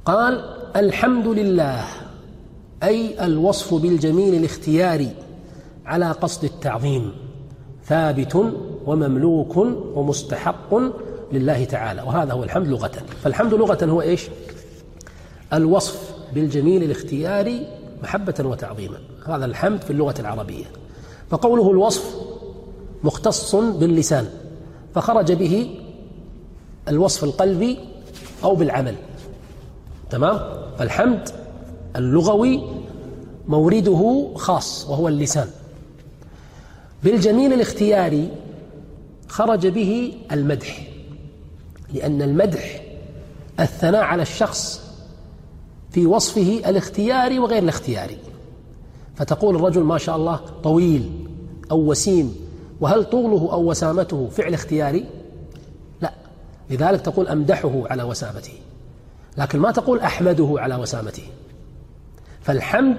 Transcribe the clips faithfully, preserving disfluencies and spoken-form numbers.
قال الحمد لله أي الوصف بالجميل الاختياري على قصد التعظيم ثابت ومملوك ومستحق لله تعالى، وهذا هو الحمد لغة. فالحمد لغة هو إيش؟ الوصف بالجميل الاختياري محبة وتعظيما، هذا الحمد في اللغة العربية. فقوله الوصف مختص باللسان فخرج به الوصف القلبي أو بالعمل، تمام؟ فالحمد اللغوي مورده خاص وهو اللسان. بالجميل الاختياري خرج به المدح، لأن المدح الثناء على الشخص في وصفه الاختياري وغير الاختياري، فتقول الرجل ما شاء الله طويل أو وسيم، وهل طوله أو وسامته فعل اختياري؟ لا، لذلك تقول أمدحه على وسامته، لكن ما تقول أحمده على وسامته. فالحمد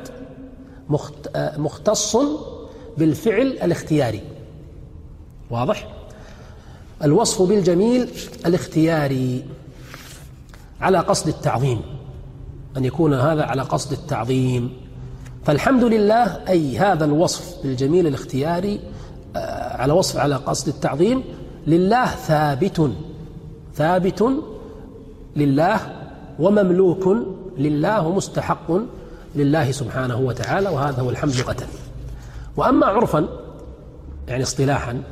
مختص بالفعل الاختياري، واضح؟ الوصف بالجميل الاختياري على قصد التعظيم، أن يكون هذا على قصد التعظيم. فالحمد لله أي هذا الوصف بالجميل الاختياري على وصف على قصد التعظيم لله ثابت ثابت لله ومملوك لله ومستحق لله سبحانه وتعالى، وهذا هو الحمد لغة. وأما عرفا يعني اصطلاحا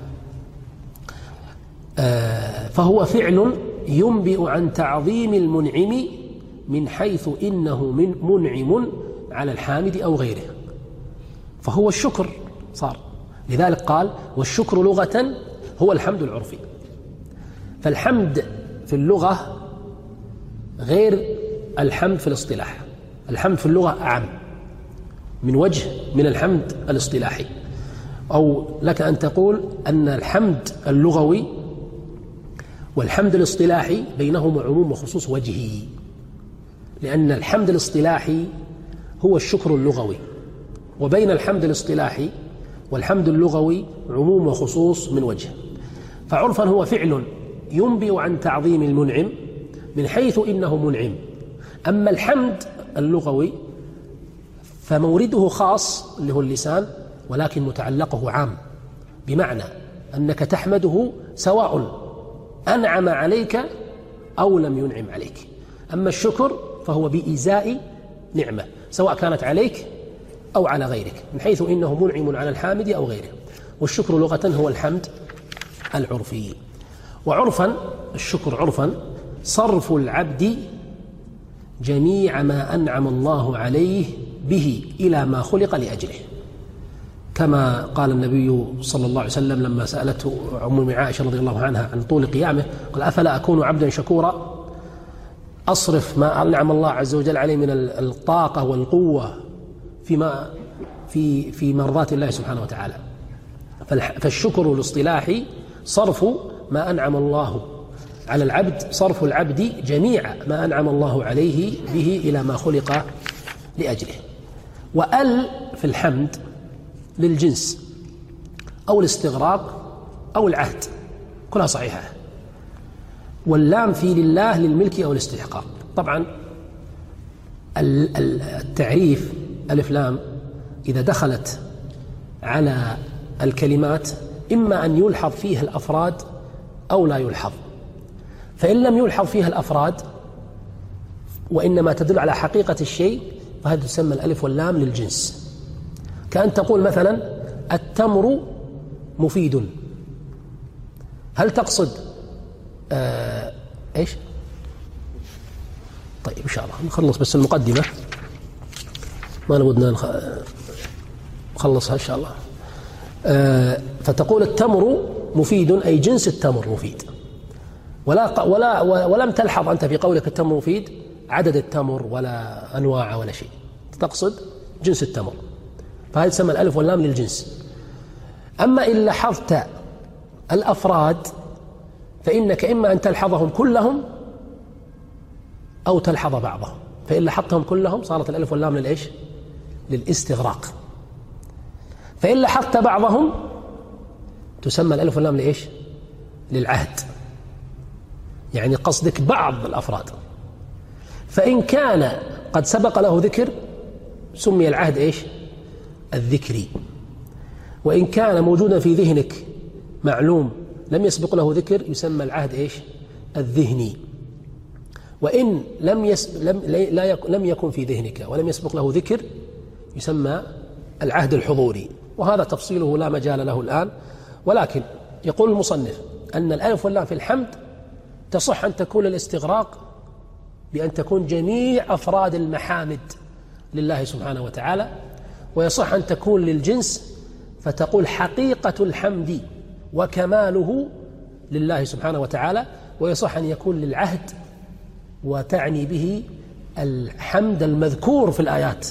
فهو فعل ينبئ عن تعظيم المنعم من حيث إنه من منعم على الحامد أو غيره، فهو الشكر صار. لذلك قال والشكر لغة هو الحمد العرفي. فالحمد في اللغة غير الحمد في الاصطلاح. الحمد في اللغة أعم من وجه من الحمد الاصطلاحي، أو لك أن تقول أن الحمد اللغوي والحمد الاصطلاحي بينهما عموم وخصوص وجهي، لأن الحمد الاصطلاحي هو الشكر اللغوي، وبين الحمد الاصطلاحي والحمد اللغوي عموم وخصوص من وجه. فعرفا هو فعل ينبئ عن تعظيم المنعم من حيث إنه منعم. أما الحمد اللغوي فمورده خاص اللي هو اللسان، ولكن متعلقه عام، بمعنى أنك تحمده سواء أنعم عليك أو لم ينعم عليك. أما الشكر فهو بإزاء نعمة سواء كانت عليك أو على غيرك، من حيث إنه منعم على الحامد أو غيره. والشكر لغة هو الحمد العرفي. وعرفا الشكر عرفا صرف العبد جميع ما أنعم الله عليه به إلى ما خلق لأجله، كما قال النبي صلى الله عليه وسلم لما سألته أم عائشة رضي الله عنها عن طول قيامه، قال أفلا أكون عبدا شكورا أصرف ما أنعم الله عز وجل عليه من الطاقة والقوة فيما في في مرضات الله سبحانه وتعالى. فالشكر الاصطلاحي صرف ما أنعم الله على العبد، صرف العبد جميع ما أنعم الله عليه به إلى ما خلق لأجله. وأل في الحمد للجنس أو الاستغراق أو العهد كلها صحيحة. واللام في لله للملك أو الاستحقاق. طبعا التعريف ألف لام إذا دخلت على الكلمات إما أن يلحظ فيها الأفراد أو لا يلحظ. فإن لم يلحظ فيها الأفراد وإنما تدل على حقيقة الشيء فهذا تسمى الألف واللام للجنس. كأن تقول مثلا التمر مفيد، هل تقصد آه إيش؟ طيب إن شاء الله نخلص بس المقدمة، ما نودنا نخلصها إن شاء الله. آه فتقول التمر مفيد أي جنس التمر مفيد، ولا ولا ولم تلحظ أنت في قولك التمر مفيد عدد التمر ولا أنواع ولا شيء، تقصد جنس التمر، فهذه تسمى الألف واللام للجنس. أما إن لاحظت الأفراد فإنك إما أن تلحظهم كلهم أو تلحظ بعضهم، فإن لاحظتهم كلهم صارت الألف واللام للإيش؟ للاستغراق. فإن لاحظت بعضهم تسمى الألف واللام لإيش؟ للعهد، يعني قصدك بعض الأفراد. فإن كان قد سبق له ذكر سمي العهد إيش؟ الذكري. وإن كان موجودا في ذهنك معلوم لم يسبق له ذكر يسمى العهد إيش؟ الذهني. وإن لم, يس... لم... لا يك... لم يكن في ذهنك ولم يسبق له ذكر يسمى العهد الحضوري، وهذا تفصيله لا مجال له الآن. ولكن يقول المصنف أن الألف واللام في الحمد تصح أن تكون الاستغراق بأن تكون جميع أفراد المحامد لله سبحانه وتعالى، ويصح أن تكون للجنس فتقول حقيقة الحمد وكماله لله سبحانه وتعالى، ويصح أن يكون للعهد وتعني به الحمد المذكور في الآيات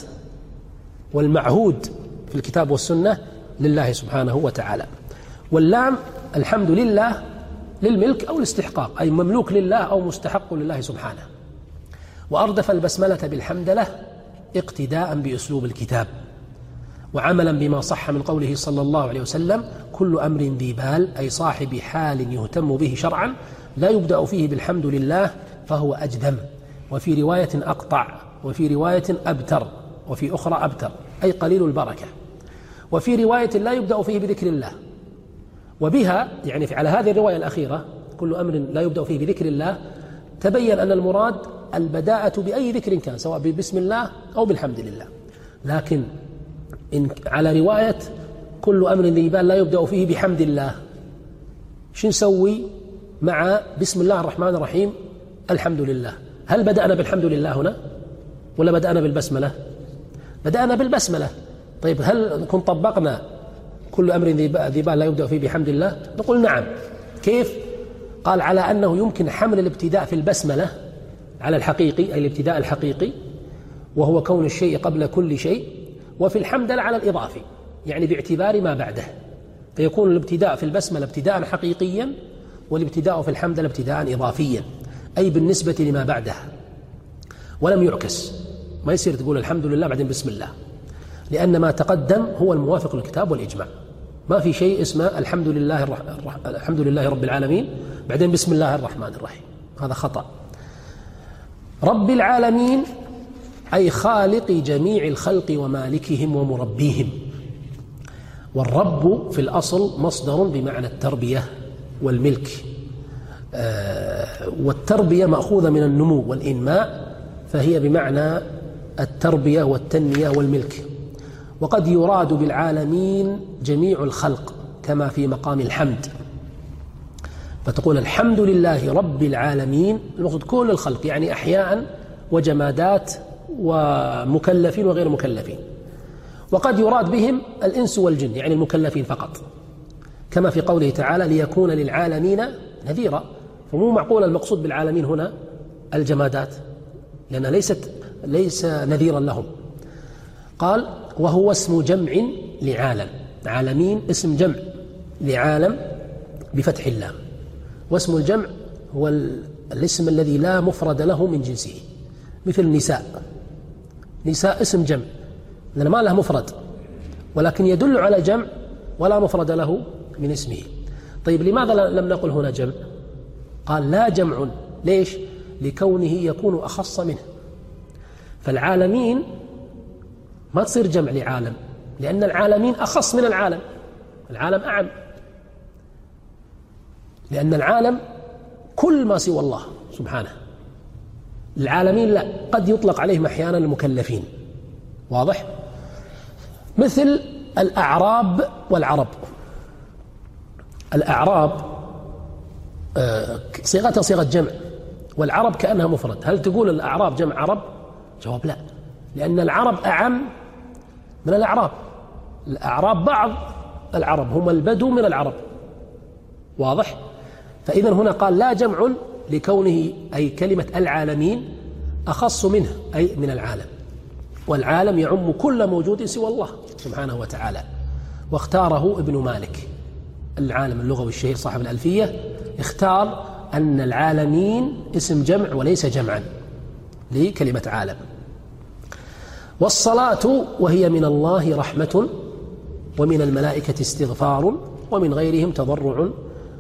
والمعهود في الكتاب والسنة لله سبحانه وتعالى. واللام الحمد لله للملك أو الاستحقاق، أي مملوك لله أو مستحق لله سبحانه. وأردف البسملة بالحمدلة اقتداء بأسلوب الكتاب وعملا بما صح من قوله صلى الله عليه وسلم كل أمر ذي بال، أي صاحب حال يهتم به شرعا لا يبدأ فيه بالحمد لله فهو أجذم، وفي رواية أقطع، وفي رواية أبتر، وفي أخرى أبتر أي قليل البركة، وفي رواية لا يبدأ فيه بذكر الله. وبها يعني على هذه الرواية الأخيرة كل أمر لا يبدأ فيه بذكر الله تبين أن المراد البداءة بأي ذكر كان سواء ببسم الله أو بالحمد لله. لكن إن على رواية كل أمر ذي بال لا يبدأ فيه بحمد الله، شو نسوي مع بسم الله الرحمن الرحيم الحمد لله؟ هل بدأنا بالحمد لله هنا ولا بدأنا بالبسملة؟ بدأنا بالبسملة. طيب هل نكون طبقنا كل أمر ذي بال لا يبدأ فيه بحمد الله؟ نقول نعم. كيف؟ قال على أنه يمكن حمل الابتداء في البسملة على الحقيقي، أي الابتداء الحقيقي وهو كون الشيء قبل كل شيء، وفي الحمدلة على الإضافي يعني باعتبار ما بعده، فيكون الابتداء في البسملة ابتداء حقيقيا والابتداء في الحمدلة ابتداء إضافيا أي بالنسبة لما بعدها، ولم يعكس. ما يصير تقول الحمد لله بعدين بسم الله، لأن ما تقدم هو الموافق للكتاب والإجماع. ما في شيء اسمه الحمد لله الرح... الحمد لله رب العالمين بعدين بسم الله الرحمن الرحيم، هذا خطأ. رب العالمين أي خالق جميع الخلق ومالكهم ومربيهم. والرب في الأصل مصدر بمعنى التربية والملك، آه والتربية مأخوذة من النمو والإنماء، فهي بمعنى التربية والتنمية والملك. وقد يراد بالعالمين جميع الخلق كما في مقام الحمد، فتقول الحمد لله رب العالمين، المقصود كل الخلق يعني أحياء وجمادات ومكلفين وغير مكلفين. وقد يراد بهم الإنس والجن يعني المكلفين فقط، كما في قوله تعالى ليكون للعالمين نذيرا. فمو معقول المقصود بالعالمين هنا الجمادات لأن ليست ليس نذيرا لهم. قال وهو اسم جمع لعالم، عالمين اسم جمع لعالم بفتح اللام، واسم الجمع هو الاسم الذي لا مفرد له من جنسه، مثل نساء، نساء اسم جمع لأن ما له مفرد ولكن يدل على جمع ولا مفرد له من اسمه. طيب لماذا لم نقل هنا جمع؟ قال لا جمع، ليش؟ لكونه يكون أخص منه. فالعالمين ما تصير جمع لعالم لأن العالمين أخص من العالم، العالم أعم، لأن العالم كل ما سوى الله سبحانه. العالمين لا، قد يطلق عليهم أحيانا المكلفين، واضح؟ مثل الأعراب والعرب. الأعراب صيغتها صيغة جمع والعرب كأنها مفرد. هل تقول الأعراب جمع عرب؟ جواب لا، لأن العرب أعم من الأعراب. الأعراب بعض العرب، هم البدو من العرب، واضح؟ فإذا هنا قال لا جمع لكونه أي كلمة العالمين أخص منه أي من العالم، والعالم يعم كل موجود سوى الله سبحانه وتعالى. واختاره ابن مالك العالم اللغوي الشهير صاحب الألفية، اختار أن العالمين اسم جمع وليس جمعا لكلمة عالم. والصلاة وهي من الله رحمة ومن الملائكة استغفار ومن غيرهم تضرع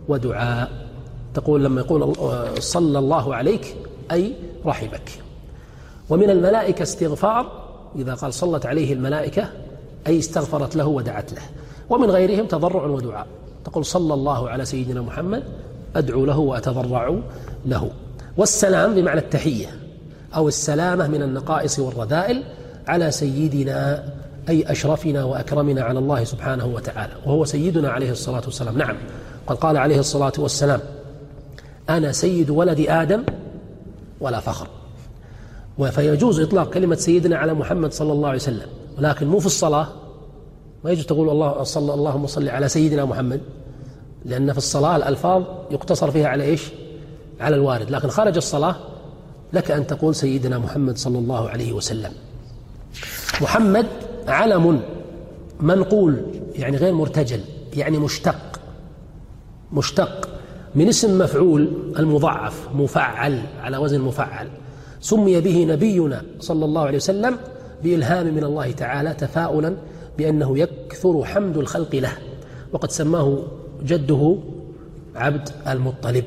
ودعاء. تقول لما يقول صلى الله عليك أي رحمك. ومن الملائكة استغفار، إذا قال صلت عليه الملائكة أي استغفرت له ودعت له. ومن غيرهم تضرع ودعاء، تقول صلى الله على سيدنا محمد أدعو له وأتضرع له. والسلام بمعنى التحية أو السلامة من النقائص والرذائل على سيدنا أي أشرفنا وأكرمنا على الله سبحانه وتعالى، وهو سيدنا عليه الصلاة والسلام. نعم، قد قال عليه الصلاة والسلام أنا سيد ولد آدم ولا فخر. فيجوز إطلاق كلمة سيدنا على محمد صلى الله عليه وسلم، ولكن مو في الصلاة. ما يجوز تقول الله صلى اللهم صل على سيدنا محمد، لأن في الصلاة الألفاظ يقتصر فيها على إيش؟ على الوارد. لكن خارج الصلاة لك أن تقول سيدنا محمد صلى الله عليه وسلم. محمد علم منقول يعني غير مرتجل، يعني مشتق مشتق من اسم مفعول المضاعف مفعل على وزن مفعل، سمي به نبينا صلى الله عليه وسلم بإلهام من الله تعالى تفاؤلا بأنه يكثر حمد الخلق له، وقد سماه جده عبد المطلب.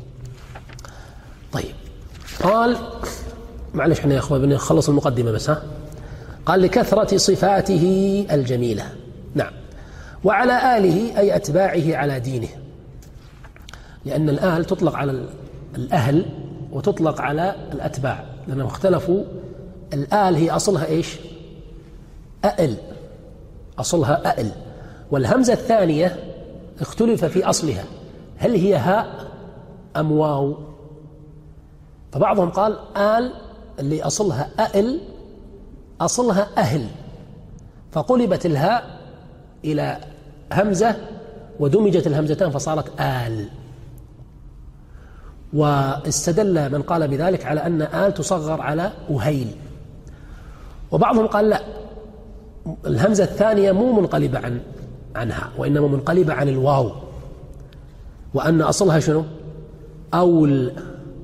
طيب، قال معلش احنا يا اخوان بنخلص المقدمة بس. ها قال لكثرة صفاته الجميلة. نعم، وعلى آله أي أتباعه على دينه، لأن الآل تطلق على الأهل وتطلق على الأتباع، لأنهم اختلفوا. الآل هي أصلها إيش؟ أئل، أصلها أئل، والهمزة الثانية اختلف في أصلها، هل هي هاء أم واو؟ فبعضهم قال آل اللي أصلها أئل أصلها أهل، فقلبت الهاء إلى همزة ودمجت الهمزتان فصارت آل. واستدل من قال بذلك على أن آل تصغر على أهيل. وبعضهم قال لا، الهمزة الثانية مو منقلبة عن عنها، وإنما منقلبة عن الواو، وأن أصلها شنو؟ أول،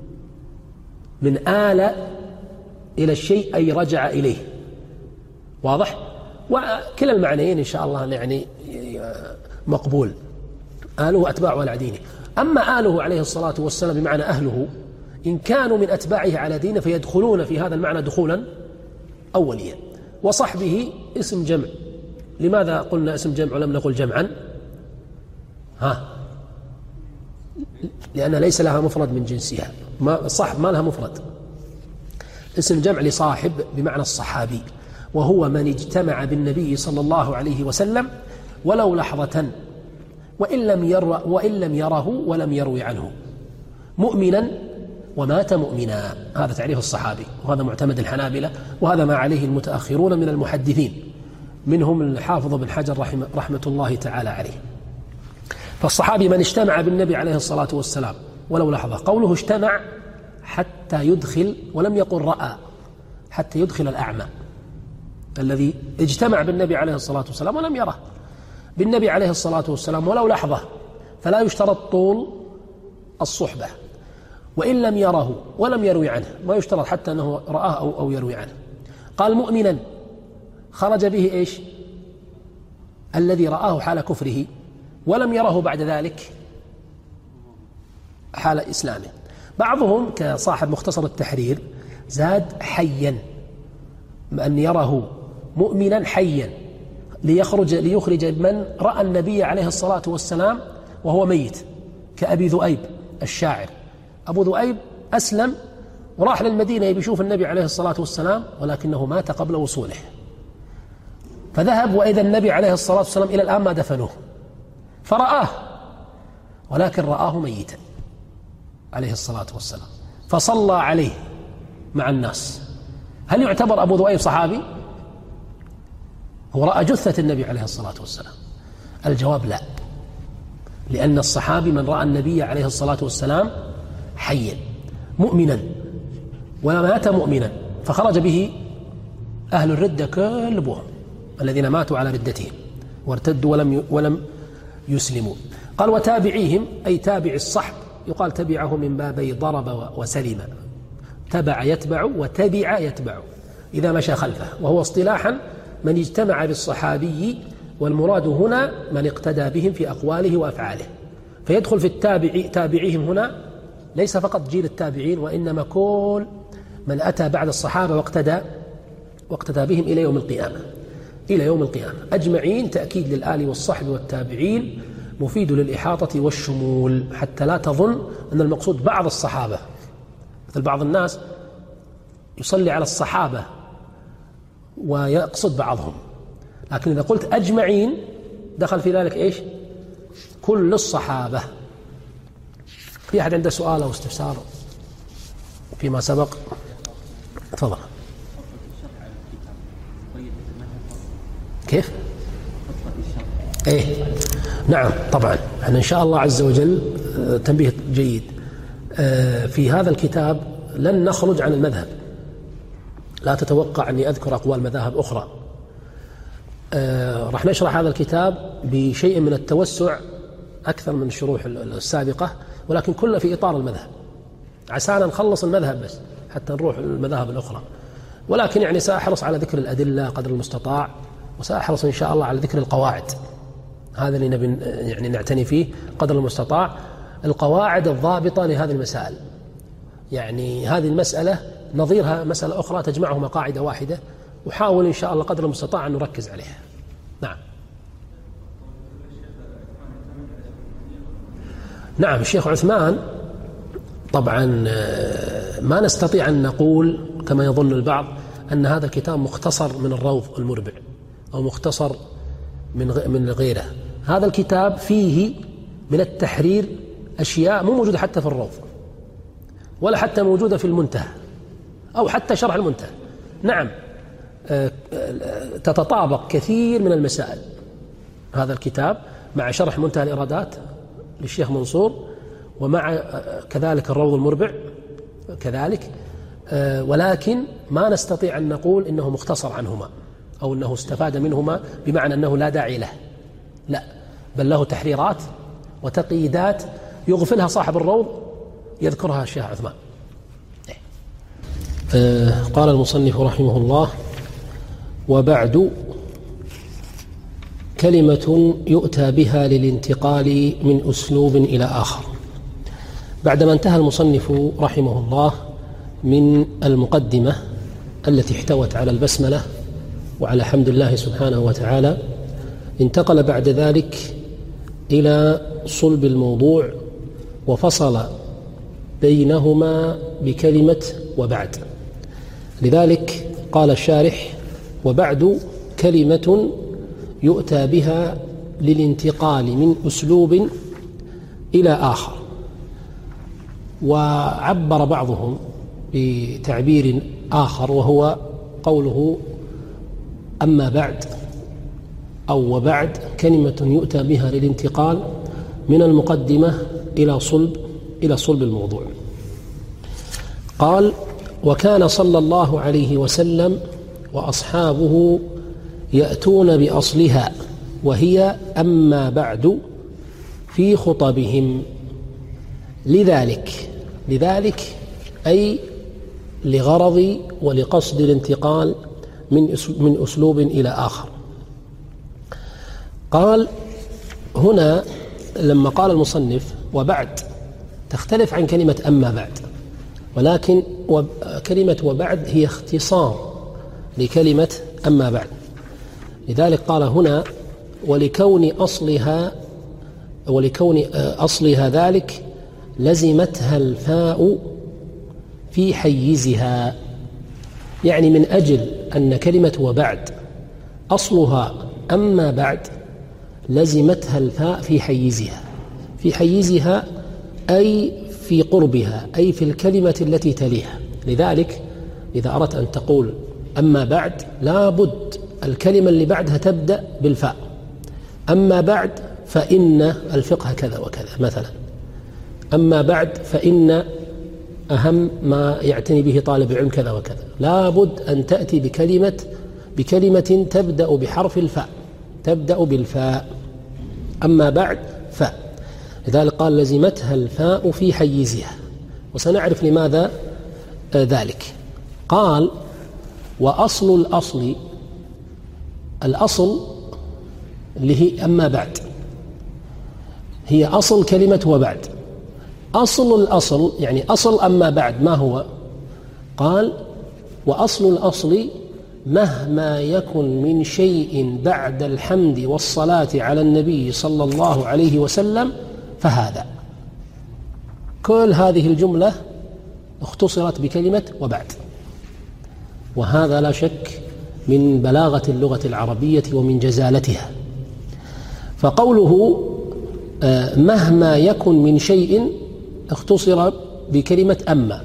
من آل إلى الشيء أي رجع إليه. واضح؟ وكلا المعنيين إن شاء الله يعني مقبول، آله أتباعه على دينه. أما آله عليه الصلاة والسلام بمعنى أهله، إن كانوا من أتباعه على دينه فيدخلون في هذا المعنى دخولا أوليا. وصحبه اسم جمع. لماذا قلنا اسم جمع ولم نقل جمعا؟ ها لأن ليس لها مفرد من جنسها، ما صاحب ما لها مفرد. اسم جمع لصاحب بمعنى الصحابي، وهو من اجتمع بالنبي صلى الله عليه وسلم ولو لحظة وإن لم ير وإن لم يره ولم يروي عنه، مؤمنا ومات مؤمنا. هذا تعريف الصحابي، وهذا معتمد الحنابلة، وهذا ما عليه المتأخرون من المحدثين، منهم الحافظ بن حجر رحمه, رحمة الله تعالى عليه. فالصحابي من اجتمع بالنبي عليه الصلاة والسلام ولو لحظة. قوله اجتمع حتى يدخل، ولم يقل رأى، حتى يدخل الأعمى الذي اجتمع بالنبي عليه الصلاة والسلام ولم يره، بالنبي عليه الصلاة والسلام ولو لحظة، فلا يشترط طول الصحبة. وإن لم يره ولم يروي عنه، ما يشترط حتى أنه رآه أو, أو يروي عنه. قال مؤمنا، خرج به إيش؟ الذي رآه حال كفره ولم يره بعد ذلك حال إسلامه. بعضهم كصاحب مختصر التحرير زاد حيا، أن يره مؤمنا حيا، ليخرج ليخرج من رأى النبي عليه الصلاة والسلام وهو ميت، كأبي ذؤيب الشاعر. أبو ذؤيب أسلم وراح للمدينة يشوف النبي عليه الصلاة والسلام، ولكنه مات قبل وصوله، فذهب وإذا النبي عليه الصلاة والسلام إلى الآن ما دفنوه، فرآه ولكن رآه ميتا عليه الصلاة والسلام، فصلى عليه مع الناس. هل يعتبر أبو ذؤيب صحابي؟ هو رأى جثة النبي عليه الصلاة والسلام. الجواب لا، لأن الصحابي من رأى النبي عليه الصلاة والسلام حيا مؤمنا ومات مؤمنا، فخرج به أهل الردة كلهم الذين ماتوا على ردتهم وارتدوا ولم ولم يسلموا. قال وتابعيهم أي تابع الصحب، يقال تبعه من بابي ضرب وسلم، تبع يتبع وتبع يتبع إذا مشى خلفه، وهو اصطلاحا من اجتمع بالصحابي، والمراد هنا من اقتدى بهم في أقواله وأفعاله. فيدخل في التابع تابعيهم هنا ليس فقط جيل التابعين، وإنما كل من أتى بعد الصحابة واقتدى واقتدى بهم إلى يوم القيامة إلى يوم القيامة أجمعين. تأكيد للآل والصحب والتابعين مفيد للإحاطة والشمول، حتى لا تظن أن المقصود بعض الصحابة، مثل بعض الناس يصلي على الصحابة ويقصد بعضهم، لكن إذا قلت أجمعين دخل في ذلك إيش؟ كل الصحابة. في أحد عنده سؤال أو استفسار فيما سبق؟ تفضل. كيف؟ إيه نعم طبعا، احنا إن شاء الله عز وجل تنبيه جيد في هذا الكتاب لن نخرج عن المذهب، لا تتوقع أني أذكر أقوال مذاهب أخرى. راح نشرح هذا الكتاب بشيء من التوسع أكثر من الشروح السابقة، ولكن كله في إطار المذهب، عسانا نخلص المذهب بس حتى نروح المذاهب الأخرى. ولكن يعني سأحرص على ذكر الأدلة قدر المستطاع، وسأحرص إن شاء الله على ذكر القواعد، هذا اللي نبي يعني نعتني فيه قدر المستطاع، القواعد الضابطة لهذه المسائل. يعني هذه المسألة نظيرها مسألة أخرى تجمعهما قاعدة واحدة، وحاول إن شاء الله قدر المستطاع أن نركز عليها. نعم نعم الشيخ عثمان طبعا ما نستطيع أن نقول كما يظن البعض أن هذا الكتاب مختصر من الروض المربع أو مختصر من من غيره. هذا الكتاب فيه من التحرير أشياء مو موجودة حتى في الروض، ولا حتى موجودة في المنتهى أو حتى شرح المنتهى. نعم تتطابق كثير من المسائل هذا الكتاب مع شرح منتهى الإرادات للشيخ منصور، ومع كذلك الروض المربع كذلك، ولكن ما نستطيع أن نقول إنه مختصر عنهما أو أنه استفاد منهما بمعنى أنه لا داعي له، لا، بل له تحريرات وتقييدات يغفلها صاحب الروض يذكرها الشيخ عثمان. آه قال المصنف رحمه الله: وبعد كلمة يؤتى بها للانتقال من أسلوب إلى آخر. بعدما انتهى المصنف رحمه الله من المقدمة التي احتوت على البسملة وعلى حمد الله سبحانه وتعالى، انتقل بعد ذلك إلى صلب الموضوع، وفصل بينهما بكلمة وبعد. لذلك قال الشارح: وبعد كلمة يؤتى بها للانتقال من أسلوب إلى آخر. وعبر بعضهم بتعبير آخر وهو قوله: أما بعد أو وبعد كلمة يؤتى بها للانتقال من المقدمة إلى صلب إلى صلب الموضوع. قال: وكان صلى الله عليه وسلم وأصحابه يأتون بأصلها وهي أما بعد في خطبهم. لذلك لذلك أي لغرض ولقصد الانتقال من من أسلوب إلى آخر. قال هنا لما قال المصنف وبعد تختلف عن كلمة أما بعد، ولكن كلمة وبعد هي اختصار لكلمة أما بعد. لذلك قال هنا: ولكون أصلها ولكون أصلها ذلك لزمتها الفاء في حيزها. يعني من أجل أن كلمة وبعد أصلها أما بعد لزمتها الفاء في حيزها. في حيزها أي في قربها، أي في الكلمة التي تليها. لذلك إذا أردت أن تقول أما بعد لا بد الكلمة اللي بعدها تبدأ بالفاء. أما بعد فإن الفقه كذا وكذا مثلا، أما بعد فإن أهم ما يعتني به طالب العلم كذا وكذا. لا بد أن تأتي بكلمة بكلمة تبدأ بحرف الفاء، تبدأ بالفاء. أما بعد فاء. لذلك قال لزمتها الفاء في حيزها، وسنعرف لماذا ذلك. قال: وأصل الأصل، الأصل اللي هي أما بعد هي أصل كلمة وبعد. أصل الأصل يعني أصل أما بعد ما هو؟ قال: وأصل الأصل مهما يكن من شيء بعد الحمد والصلاة على النبي صلى الله عليه وسلم فهذا. كل هذه الجملة اختصرت بكلمة وبعد، وهذا لا شك من بلاغة اللغة العربية ومن جزالتها. فقوله مهما يكن من شيء اختصر بكلمة أما.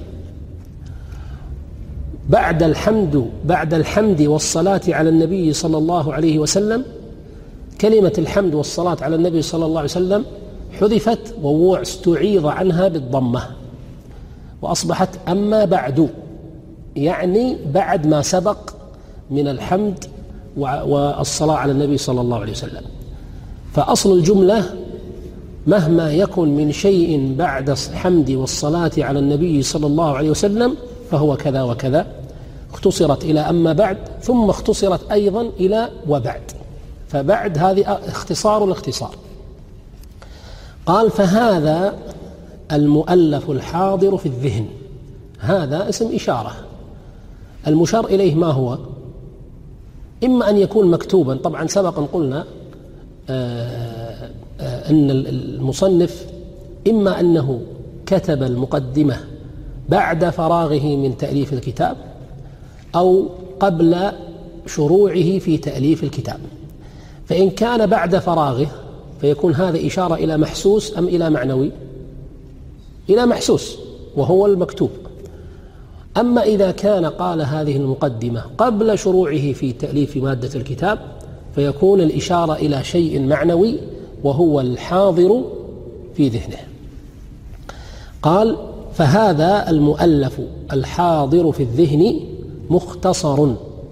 بعد الحمد بعد الحمد والصلاة على النبي صلى الله عليه وسلم، كلمة الحمد والصلاة على النبي صلى الله عليه وسلم حذفت واستعيض عنها بالضمة، وأصبحت أما بعد، يعني بعد ما سبق من الحمد والصلاة على النبي صلى الله عليه وسلم. فأصل الجملة مهما يكن من شيء بعد الحمد والصلاة على النبي صلى الله عليه وسلم فهو كذا وكذا، اختصرت إلى أما بعد، ثم اختصرت أيضا إلى وبعد. فبعد هذه اختصار الاختصار. قال: فهذا المؤلف الحاضر في الذهن. هذا اسم إشارة، المشار إليه ما هو؟ إما أن يكون مكتوبا، طبعا سبقا قلنا آه آه أن المصنف إما أنه كتب المقدمة بعد فراغه من تأليف الكتاب أو قبل شروعه في تأليف الكتاب. فإن كان بعد فراغه فيكون هذا إشارة إلى محسوس أم إلى معنوي؟ إلى محسوس، وهو المكتوب. أما إذا كان قال هذه المقدمة قبل شروعه في تأليف مادة الكتاب فيكون الإشارة إلى شيء معنوي وهو الحاضر في ذهنه. قال: فهذا المؤلف الحاضر في الذهن مختصر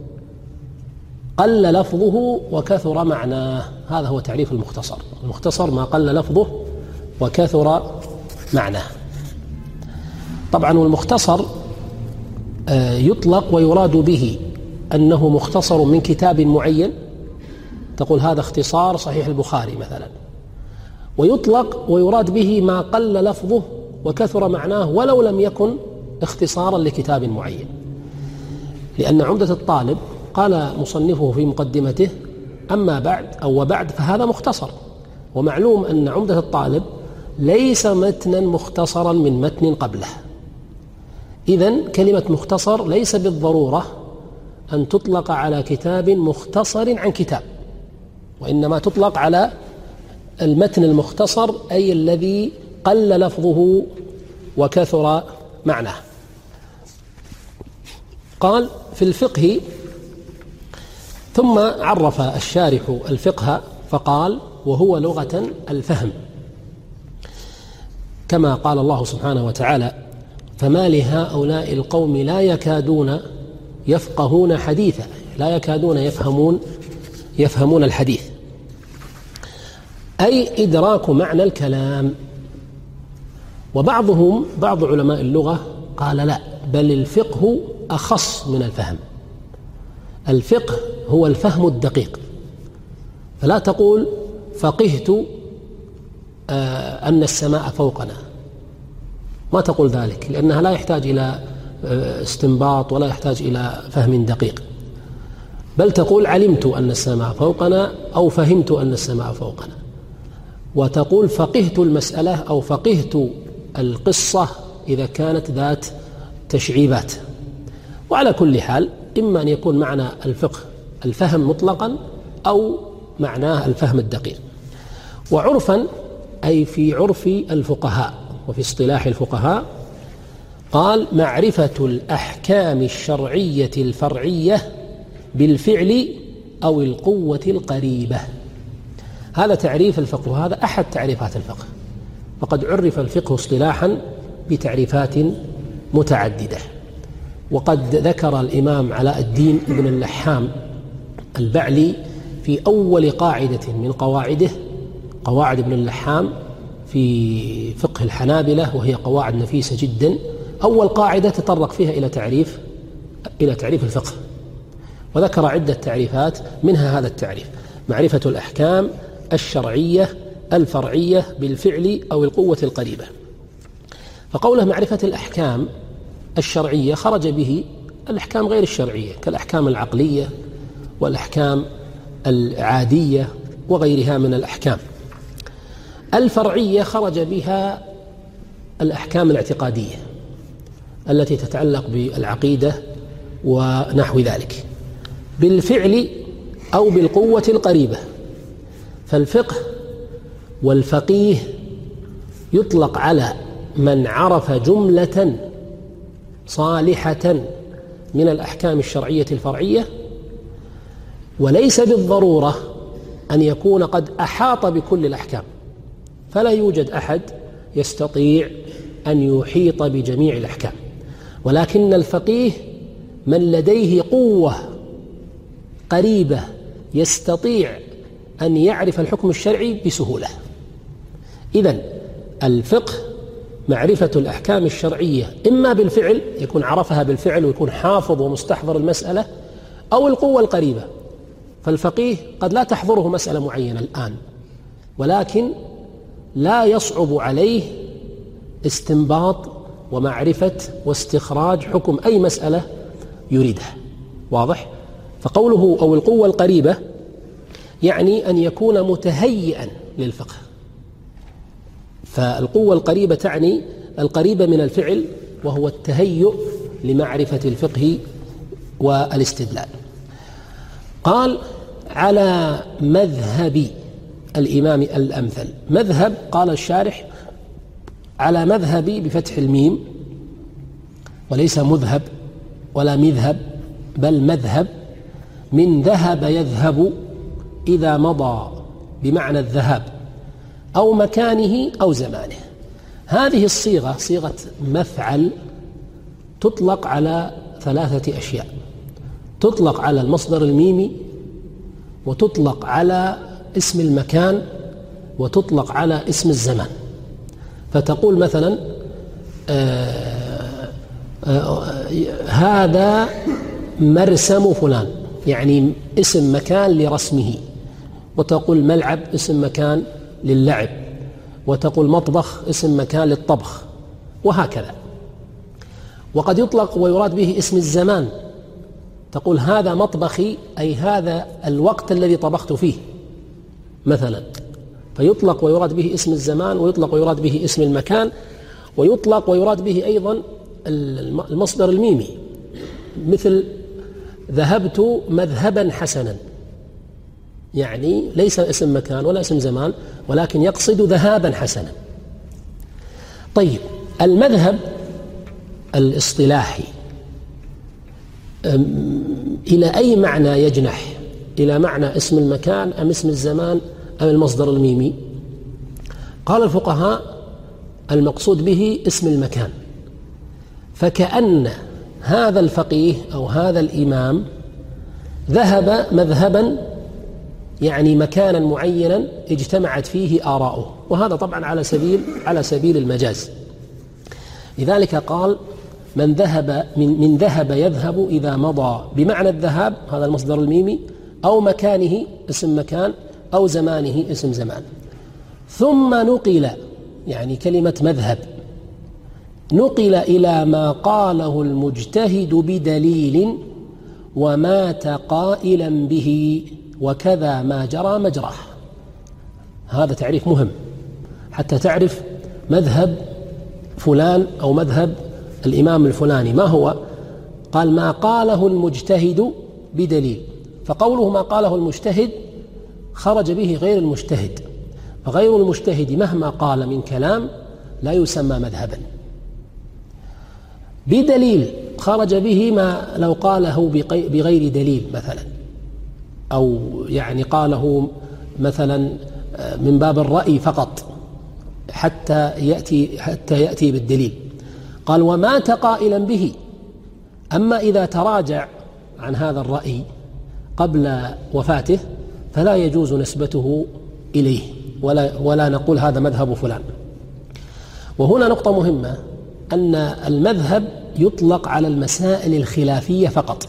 قل لفظه وكثر معناه. هذا هو تعريف المختصر. المختصر ما قل لفظه وكثر معناه. طبعا والمختصر يطلق ويراد به أنه مختصر من كتاب معين، تقول هذا اختصار صحيح البخاري مثلا، ويطلق ويراد به ما قل لفظه وكثر معناه ولو لم يكن اختصارا لكتاب معين. لأن عمدة الطالب قال مصنفه في مقدمته: أما بعد أو وبعد فهذا مختصر. ومعلوم أن عمدة الطالب ليس متنا مختصرا من متن قبله. إذن كلمة مختصر ليس بالضرورة أن تطلق على كتاب مختصر عن كتاب، وإنما تطلق على المتن المختصر أي الذي قل لفظه وكثر معناه. قال: في الفقه. ثم عرف الشارح الفقه فقال: وهو لغة الفهم، كما قال الله سبحانه وتعالى: فما لهؤلاء القوم لا يكادون يفقهون حديثا، لا يكادون يفهمون يفهمون الحديث، أي إدراك معنى الكلام. وبعضهم بعض علماء اللغة قال: لا، بل الفقه أخص من الفهم. الفقه هو الفهم الدقيق، فلا تقول فقهت أن السماء فوقنا، ما تقول ذلك، لأنها لا يحتاج إلى استنباط ولا يحتاج إلى فهم دقيق، بل تقول علمت أن السماء فوقنا أو فهمت أن السماء فوقنا. وتقول فقهت المسألة أو فقهت القصة إذا كانت ذات تشعيبات. وعلى كل حال إما أن يكون معنى الفقه الفهم مطلقا أو معناه الفهم الدقيق. وعرفا أي في عرف الفقهاء وفي اصطلاح الفقهاء قال: معرفة الأحكام الشرعية الفرعية بالفعل أو القوة القريبة. هذا تعريف الفقه، وهذا أحد تعريفات الفقه. وقد عرف الفقه اصطلاحا بتعريفات متعددة. وقد ذكر الإمام علاء الدين بن اللحام البعلي في أول قاعدة من قواعده، قواعد ابن اللحام في فقه الحنابلة، وهي قواعد نفيسة جدا، أول قاعدة تطرق فيها إلى تعريف إلى تعريف الفقه، وذكر عدة تعريفات، منها هذا التعريف: معرفة الأحكام الشرعية الفرعية بالفعل أو القوة القريبة. فقوله معرفة الأحكام الشرعية خرج به الأحكام غير الشرعية كالأحكام العقلية والأحكام العادية وغيرها من الأحكام. الفرعية خرج بها الأحكام الاعتقادية التي تتعلق بالعقيدة ونحو ذلك بالفعل أو بالقوة القريبة. فالفقه والفقيه يطلق على من عرف جملة صالحة من الأحكام الشرعية الفرعية، وليس بالضرورة أن يكون قد أحاط بكل الأحكام، فلا يوجد أحد يستطيع أن يحيط بجميع الأحكام، ولكن الفقيه من لديه قوة قريبة يستطيع أن يعرف الحكم الشرعي بسهولة. إذن الفقه معرفة الأحكام الشرعية إما بالفعل يكون عرفها بالفعل ويكون حافظ ومستحضر المسألة، أو القوة القريبة. فالفقيه قد لا تحضره مسألة معينة الآن، ولكن لا يصعب عليه استنباط ومعرفة واستخراج حكم أي مسألة يريدها. واضح؟ فقوله أو القوة القريبة يعني أن يكون متهيئا للفقه. فالقوة القريبة تعني القريبة من الفعل، وهو التهيؤ لمعرفة الفقه والاستدلال. قال على مذهب الإمام الأمثل. مذهب قال الشارح على مذهب بفتح الميم، وليس مذهب ولا مذهب بل مذهب، من ذهب يذهب إذا مضى بمعنى الذهاب أو مكانه أو زمانه. هذه الصيغة صيغة مفعل تطلق على ثلاثة أشياء: تطلق على المصدر الميمي، وتطلق على اسم المكان، وتطلق على اسم الزمان. فتقول مثلا آه آه هذا مرسم فلان، يعني اسم مكان لرسمه، وتقول ملعب اسم مكان للعب، وتقول مطبخ اسم مكان للطبخ، وهكذا. وقد يطلق ويراد به اسم الزمان، تقول هذا مطبخي أي هذا الوقت الذي طبخت فيه مثلا، فيطلق ويراد به اسم الزمان، ويطلق ويراد به اسم المكان، ويطلق ويراد به أيضا المصدر الميمي، مثل ذهبت مذهبا حسنا، يعني ليس اسم مكان ولا اسم زمان، ولكن يقصد ذهابا حسنا. طيب، المذهب الاصطلاحي إلى أي معنى يجنح؟ إلى معنى اسم المكان أم اسم الزمان أم المصدر الميمي؟ قال الفقهاء المقصود به اسم المكان، فكأن هذا الفقيه أو هذا الإمام ذهب مذهبا، يعني مكانا معينا اجتمعت فيه آراؤه، وهذا طبعا على سبيل على سبيل المجاز. لذلك قال من ذهب من, من ذهب يذهب إذا مضى بمعنى الذهاب، هذا المصدر الميمي، أو مكانه اسم مكان، أو زمانه اسم زمان. ثم نقل، يعني كلمة مذهب نقل إلى ما قاله المجتهد بدليل ومات قائلا به، وكذا ما جرى مجراه. هذا تعريف مهم حتى تعرف مذهب فلان أو مذهب الإمام الفلاني ما هو. قال ما قاله المجتهد بدليل، فقوله ما قاله المجتهد خرج به غير المجتهد، فغير المجتهد مهما قال من كلام لا يسمى مذهبا. بدليل خرج به ما لو قاله بغير دليل مثلا، أو يعني قاله مثلا من باب الرأي فقط حتى يأتي حتى يأتي بالدليل. قال ومات قائلا به، أما إذا تراجع عن هذا الرأي قبل وفاته فلا يجوز نسبته إليه، ولا, ولا نقول هذا مذهب فلان. وهنا نقطة مهمة، أن المذهب يطلق على المسائل الخلافية فقط،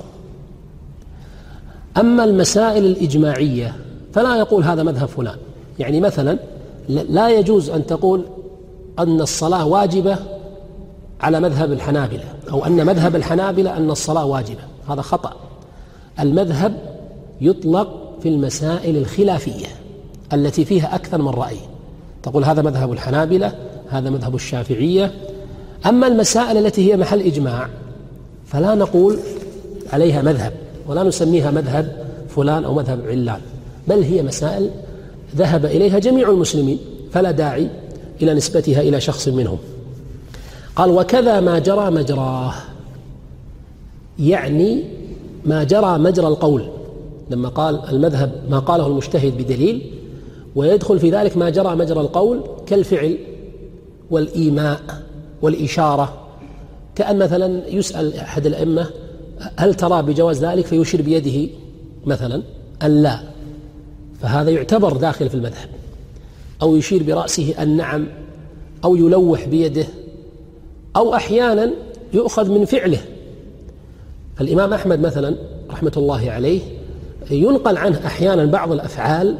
أما المسائل الإجماعية فلا يقول هذا مذهب فلان. يعني مثلا لا يجوز أن تقول أن الصلاة واجبة على مذهب الحنابلة أو أن مذهب الحنابلة أن الصلاة واجبة، هذا خطأ. المذهب يطلق في المسائل الخلافية التي فيها أكثر من رأي، تقول هذا مذهب الحنابلة، هذا مذهب الشافعية. أما المسائل التي هي محل إجماع فلا نقول عليها مذهب ولا نسميها مذهب فلان أو مذهب علان، بل هي مسائل ذهب إليها جميع المسلمين، فلا داعي إلى نسبتها إلى شخص منهم. قال وكذا ما جرى مجراه، يعني ما جرى مجرى القول، لما قال المذهب ما قاله المجتهد بدليل، ويدخل في ذلك ما جرى مجرى القول كالفعل والإيماء والإشارة، كأن مثلا يسأل أحد الأئمة هل ترى بجواز ذلك فيشير بيده مثلا أن لا، فهذا يعتبر داخل في المذهب، أو يشير برأسه أن نعم، أو يلوح بيده، أو أحيانا يؤخذ من فعله. فالإمام أحمد مثلا رحمة الله عليه ينقل عنه أحيانا بعض الأفعال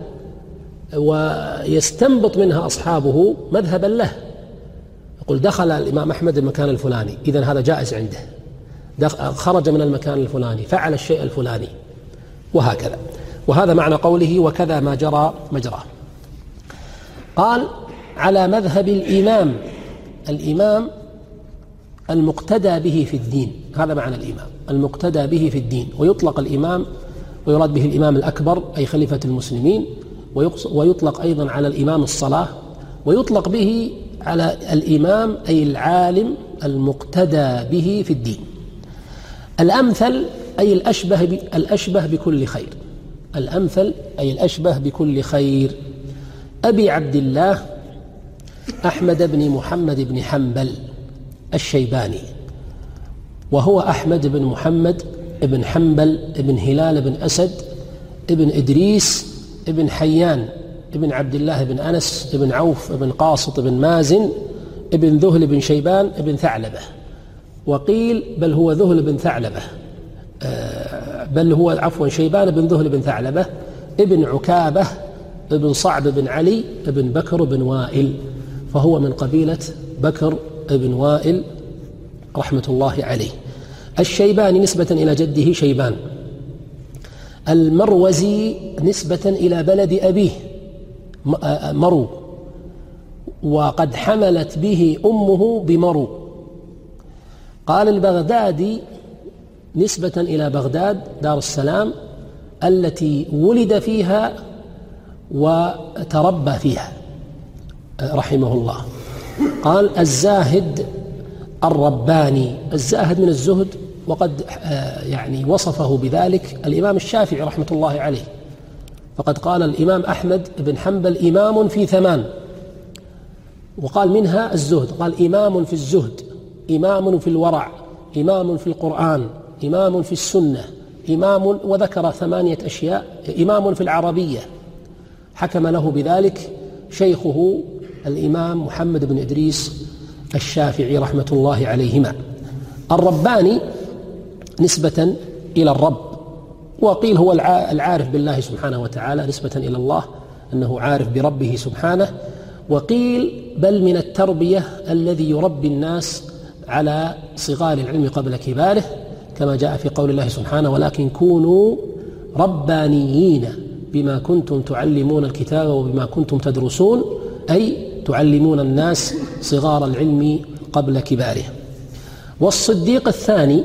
ويستنبط منها أصحابه مذهبا له، يقول دخل الإمام أحمد المكان الفلاني إذن هذا جائز عنده، خرج من المكان الفلاني فعل الشيء الفلاني، وهكذا. وهذا معنى قوله وكذا ما جرى مجراه. قال على مذهب الإمام، الإمام المقتدى به في الدين، هذا معنى الإمام المقتدى به في الدين، ويطلق الإمام ويراد به الإمام الأكبر أي خليفة المسلمين، ويطلق أيضا على الإمام الصلاة، ويطلق به على الإمام أي العالم المقتدى به في الدين. الأمثل أي الأشبه, الأشبه بكل خير، الأمثل أي الأشبه بكل خير. أبي عبد الله أحمد بن محمد بن حنبل الشيباني، وهو أحمد بن محمد بن حنبل بن هلال بن أسد بن إدريس بن حيان بن عبد الله بن أنس بن عوف بن قاسط بن مازن بن ذهل بن شيبان بن ثعلبة، وقيل بل هو ذهل بن ثعلبة، بل هو عفوا شيبان بن ذهل بن ثعلبة ابن عكابة ابن صعب بن علي ابن بكر بن وائل، فهو من قبيلة بكر بن وائل رحمة الله عليه. الشيباني نسبة إلى جده شيبان، المروزي نسبة إلى بلد أبيه مرو، وقد حملت به أمه بمرو. قال البغدادي نسبة إلى بغداد دار السلام التي ولد فيها وتربى فيها رحمه الله. قال الزاهد الرباني، الزاهد من الزهد، وقد يعني وصفه بذلك الإمام الشافعي رحمة الله عليه، فقد قال الإمام أحمد بن حنبل إمام في ثمان، وقال منها الزهد، قال إمام في الزهد، إمام في الورع، إمام في القرآن، إمام في السنة، إمام، وذكر ثمانية أشياء، إمام في العربية. حكم له بذلك شيخه الإمام محمد بن إدريس الشافعي رحمة الله عليهما. الرباني نسبة إلى الرب، وقيل هو العارف بالله سبحانه وتعالى نسبة إلى الله أنه عارف بربه سبحانه، وقيل بل من التربية الذي يربي الناس على صغار العلم قبل كباره، كما جاء في قول الله سبحانه ولكن كونوا ربانيين بما كنتم تعلمون الكتاب وبما كنتم تدرسون، أي تعلمون الناس صغار العلم قبل كباره. والصديق الثاني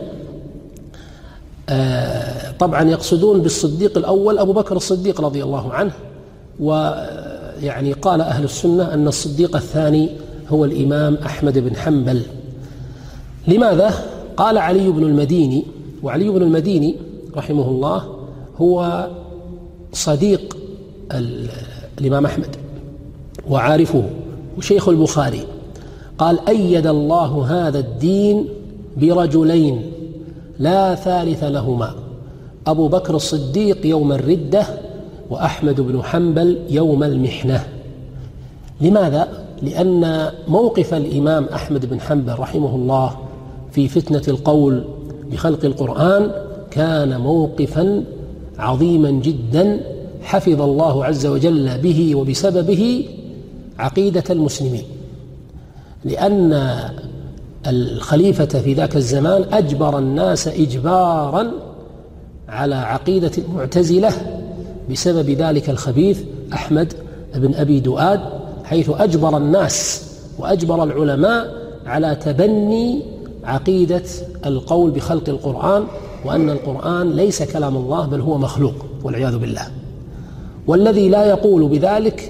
آه طبعا يقصدون بالصديق الأول أبو بكر الصديق رضي الله عنه، ويعني قال أهل السنة أن الصديق الثاني هو الإمام أحمد بن حنبل. لماذا؟ قال علي بن المديني، وعلي بن المديني رحمه الله هو صديق الإمام أحمد وعارفه وشيخ البخاري، قال أيد الله هذا الدين برجلين لا ثالث لهما، أبو بكر الصديق يوم الردة وأحمد بن حنبل يوم المحنة. لماذا؟ لأن موقف الإمام أحمد بن حنبل رحمه الله في فتنة القول بخلق القرآن كان موقفا عظيما جدا، حفظ الله عز وجل به وبسببه عقيدة المسلمين، لأن الخليفة في ذاك الزمان أجبر الناس إجبارا على عقيدة المعتزلة بسبب ذلك الخبيث أحمد بن أبي دؤاد، حيث أجبر الناس وأجبر العلماء على تبني عقيدة القول بخلق القرآن، وأن القرآن ليس كلام الله بل هو مخلوق والعياذ بالله. والذي لا يقول بذلك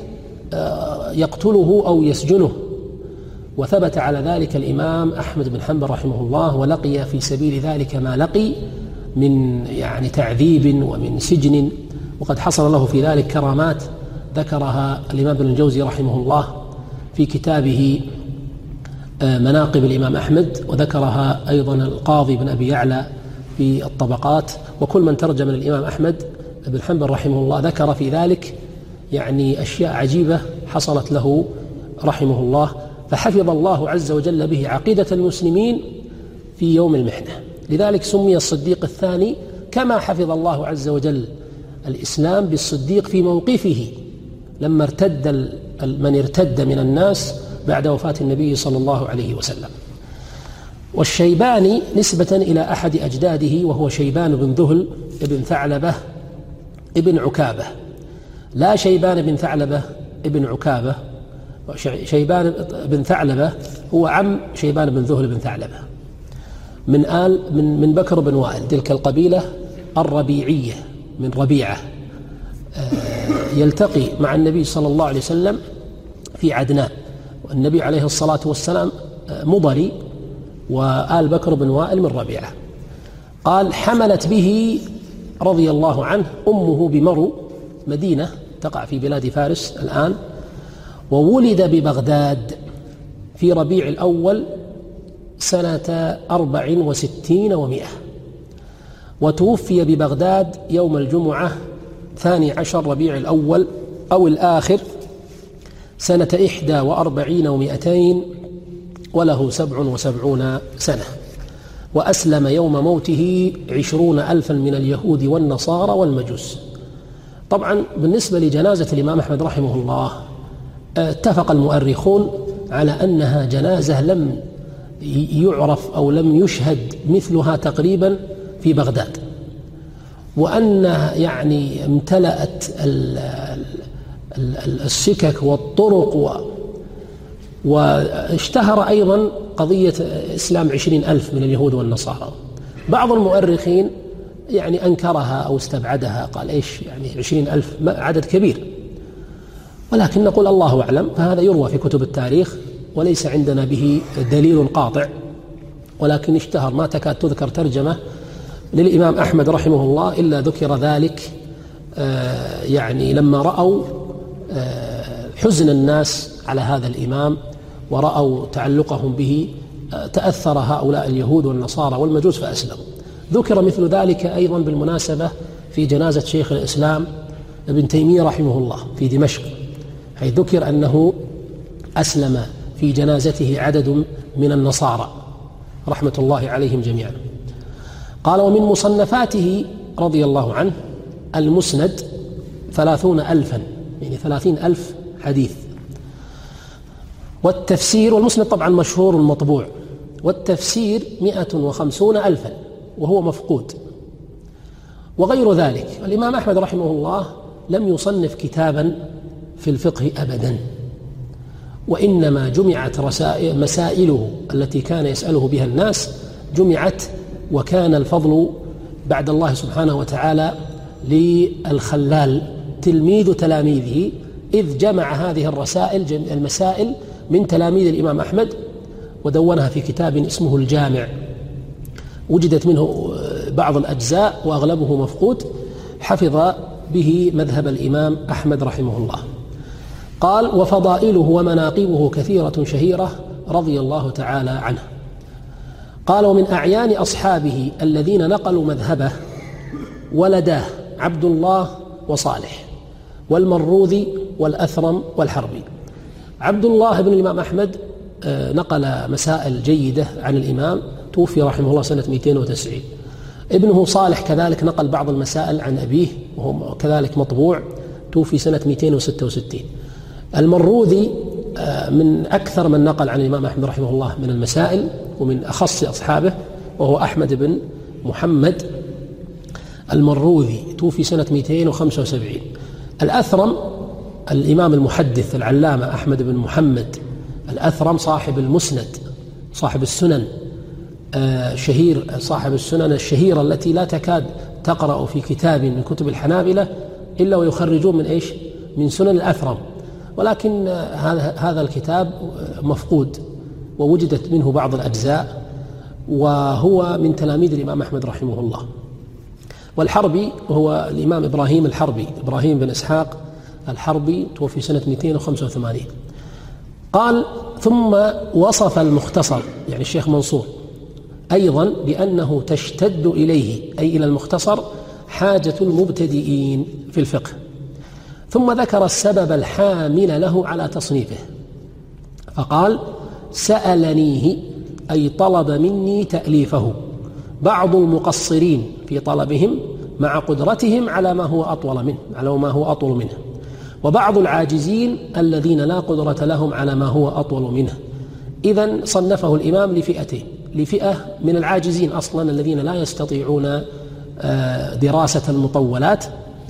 يقتله أو يسجنه. وثبت على ذلك الإمام أحمد بن حنبل رحمه الله، ولقي في سبيل ذلك ما لقي من يعني تعذيب ومن سجن، وقد حصل له في ذلك كرامات ذكرها الإمام ابن الجوزي رحمه الله في كتابه مناقب الإمام أحمد، وذكرها أيضا القاضي بن أبي يعلى في الطبقات، وكل من ترجم الإمام أحمد بن حنبل رحمه الله ذكر في ذلك يعني أشياء عجيبة حصلت له رحمه الله. فحفظ الله عز وجل به عقيدة المسلمين في يوم المحنة، لذلك سمي الصديق الثاني، كما حفظ الله عز وجل الإسلام بالصديق في موقفه لما ارتد من ارتد من الناس بعد وفاة النبي صلى الله عليه وسلم. والشيباني نسبة إلى أحد أجداده، وهو شيبان بن ذهل ابن ثعلبة ابن عكابة، لا شيبان بن ثعلبة ابن عكابة. شيبان بن ثعلبة هو عم شيبان بن ذهل بن ثعلبة من آل من من بكر بن وائل، تلك القبيلة الربيعية من ربيعة، يلتقي مع النبي صلى الله عليه وسلم في عدنان، والنبي عليه الصلاة والسلام مضري، وآل بكر بن وائل من ربيعة. قال: حملت به رضي الله عنه أمه بمرو، مدينة تقع في بلاد فارس الآن، وولد ببغداد في ربيع الأول سنة أربع وستين ومئة، وتوفي ببغداد يوم الجمعة ثاني عشر ربيع الأول أو الآخر سنة إحدى وأربعين ومئتين، وله سبع وسبعون سنة، وأسلم يوم موته عشرون ألفا من اليهود والنصارى والمجوس. طبعا بالنسبة لجنازة الإمام أحمد رحمه الله، اتفق المؤرخون على أنها جنازة لم يعرف أو لم يشهد مثلها تقريبا في بغداد، وأن يعني امتلأت السكك والطرق، واشتهر أيضا قضية إسلام عشرين ألف من اليهود والنصارى. بعض المؤرخين يعني أنكرها أو استبعدها، قال إيش يعني عشرين ألف عدد كبير، ولكن نقول الله أعلم، فهذا يروى في كتب التاريخ وليس عندنا به دليل قاطع، ولكن اشتهر، ما تكاد تذكر ترجمة للإمام أحمد رحمه الله إلا ذكر ذلك آه يعني لما رأوا آه حزن الناس على هذا الإمام ورأوا تعلقهم به آه تأثر هؤلاء اليهود والنصارى والمجوس فأسلموا. ذكر مثل ذلك أيضا بالمناسبة في جنازة شيخ الإسلام ابن تيمية رحمه الله في دمشق، حيث ذكر أنه أسلم في جنازته عدد من النصارى رحمة الله عليهم جميعا. قال: ومن مصنفاته رضي الله عنه المسند ثلاثون ألفا، يعني ثلاثين ألف حديث، والتفسير، والمسند طبعا مشهور المطبوع، والتفسير مئة وخمسون ألفا وهو مفقود، وغير ذلك. الإمام أحمد رحمه الله لم يصنف كتابا في الفقه أبدا، وإنما جمعت رسائل مسائله التي كان يسأله بها الناس جمعت، وكان الفضل بعد الله سبحانه وتعالى للخلال تلميذ تلاميذه، إذ جمع هذه الرسائل المسائل من تلاميذ الإمام أحمد ودونها في كتاب اسمه الجامع، وجدت منه بعض الأجزاء وأغلبه مفقود، حفظ به مذهب الإمام أحمد رحمه الله. قال: وفضائله ومناقبه كثيرة شهيرة رضي الله تعالى عنه. قال: ومن أعيان أصحابه الذين نقلوا مذهبه ولداه عبد الله وصالح والمروذي والأثرم والحربي. عبد الله بن الإمام أحمد نقل مسائل جيدة عن الإمام، توفي رحمه الله سنة مئتين وتسعين. ابنه صالح كذلك نقل بعض المسائل عن أبيه وهو كذلك مطبوع، توفي سنة مئتين وستة وستين. المروذي من أكثر من نقل عن الإمام أحمد رحمه الله من المسائل، ومن أخص أصحابه، وهو أحمد بن محمد المروذي، توفي سنة مئتين وخمسة وسبعين. الأثرم الإمام المحدث العلامة أحمد بن محمد الأثرم صاحب المسند، صاحب السنن، شهير صاحب السنن الشهيرة التي لا تكاد تقرأ في كتاب من كتب الحنابلة إلا ويخرجون من إيش؟ من سنن الأثرم، ولكن هذا هذا الكتاب مفقود ووجدت منه بعض الأجزاء، وهو من تلاميذ الإمام أحمد رحمه الله. والحربي هو الإمام إبراهيم الحربي، إبراهيم بن إسحاق الحربي، توفي سنة مئتين وخمسة وثمانين. قال: ثم وصف المختصر، يعني الشيخ منصور، أيضا بأنه تشتد إليه، أي إلى المختصر، حاجة المبتدئين في الفقه. ثم ذكر السبب الحامل له على تصنيفه، فقال: سألنيه، أي طلب مني تأليفه، بعض المقصرين في طلبهم مع قدرتهم على ما هو أطول منه على ما هو أطول منه وبعض العاجزين الذين لا قدرة لهم على ما هو أطول منه. إذن صنفه الإمام لفئتين: لفئة من العاجزين أصلا الذين لا يستطيعون دراسة المطولات،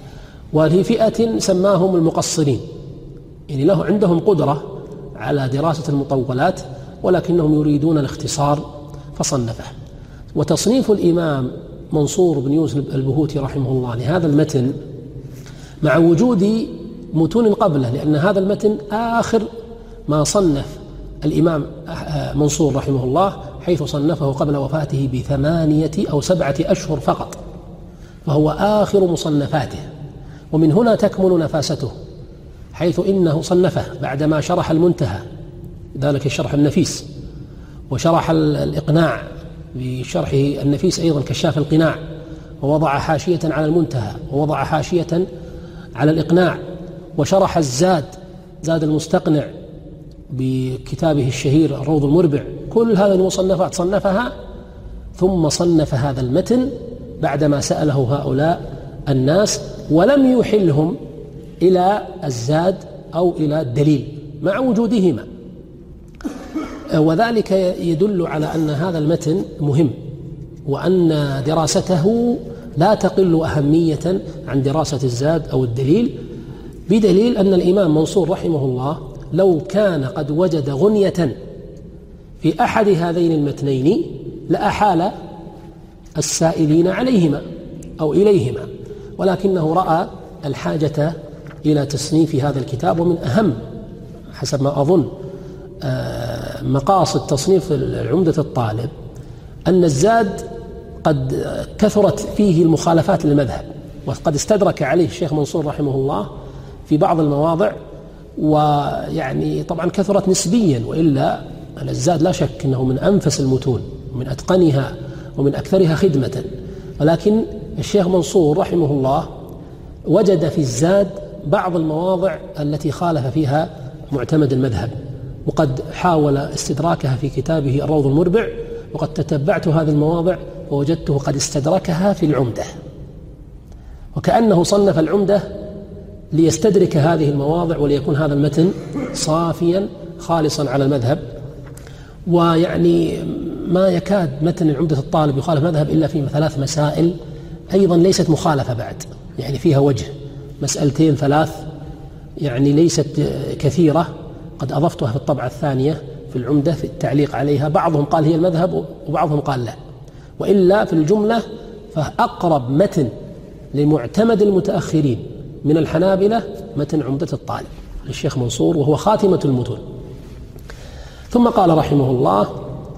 ولفئة سماهم المقصرين، يعني له عندهم قدرة على دراسة المطولات ولكنهم يريدون الاختصار فصنفه. وتصنيف الإمام منصور بن يوسف البهوتي رحمه الله لهذا المتن مع وجود متون قبله، لأن هذا المتن آخر ما صنف الإمام منصور رحمه الله، حيث صنفه قبل وفاته بثمانية أو سبعة أشهر فقط، فهو آخر مصنفاته، ومن هنا تكمن نفاسته، حيث إنه صنفه بعدما شرح المنتهى، ذلك الشرح النفيس، وشرح الإقناع بشرحه النفيس أيضا كشاف القناع، ووضع حاشية على المنتهى، ووضع حاشية على الإقناع، وشرح الزاد زاد المستقنع بكتابه الشهير الروض المربع. كل هذه المصنفات صنفها، ثم صنف هذا المتن بعدما سأله هؤلاء الناس ولم يحلهم إلى الزاد أو إلى الدليل مع وجودهما، وذلك يدل على أن هذا المتن مهم، وأن دراسته لا تقل أهمية عن دراسة الزاد أو الدليل، بدليل أن الإمام منصور رحمه الله لو كان قد وجد غنية في أحد هذين المتنين لأحال السائلين عليهما أو إليهما، ولكنه رأى الحاجة إلى تصنيف هذا الكتاب. ومن أهم حسب ما أظن مقاصد تصنيف عمدة الطالب أن الزاد قد كثرت فيه المخالفات للمذهب، وقد استدرك عليه الشيخ منصور رحمه الله في بعض المواضع، ويعني طبعا كثرت نسبيا، وإلا الزاد لا شك أنه من أنفس المتون ومن أتقنها ومن أكثرها خدمة، ولكن الشيخ منصور رحمه الله وجد في الزاد بعض المواضع التي خالف فيها معتمد المذهب، وقد حاول استدراكها في كتابه الروض المربع، وقد تتبعت هذه المواضع ووجدته قد استدركها في العمدة، وكأنه صنف العمدة ليستدرك هذه المواضع وليكون هذا المتن صافيا خالصا على المذهب. ويعني ما يكاد متن العمدة الطالب يخالف مذهب إلا في ثلاث مسائل أيضا ليست مخالفة بعد، يعني فيها وجه، مسألتين ثلاث يعني ليست كثيرة، قد أضفتها في الطبعة الثانية في العمدة في التعليق عليها، بعضهم قال هي المذهب وبعضهم قال لا، وإلا في الجملة فأقرب متن لمعتمد المتأخرين من الحنابلة متن عمدة الطالب للشيخ منصور، وهو خاتمة المتون. ثم قال رحمه الله: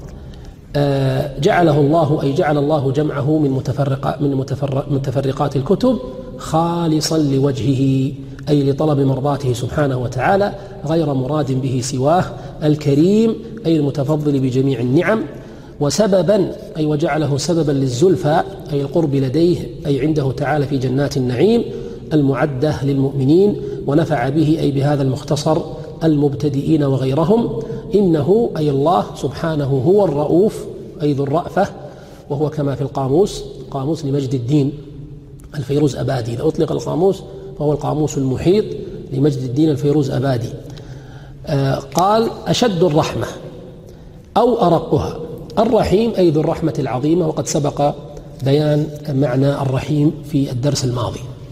جعله الله أي جعل الله جمعه من متفرقات من متفرقات الكتب خالصا لوجهه، أي لطلب مرضاته سبحانه وتعالى، غير مراد به سواه، الكريم أي المتفضل بجميع النعم، وسببا أي وجعله سببا للزلفى أي القرب لديه، أي عنده تعالى في جنات النعيم المعدة للمؤمنين، ونفع به أي بهذا المختصر المبتدئين وغيرهم. إنه أي الله سبحانه هو الرؤوف أي ذو الرأفة، وهو كما في القاموس، قاموس لمجد الدين الفيروز أبادي، إذا أطلق القاموس فهو القاموس المحيط لمجد الدين الفيروز أبادي. آه قال: أشد الرحمة أو أرقها الرحيم أي ذو الرحمة العظيمة، وقد سبق بيان معنى الرحيم في الدرس الماضي.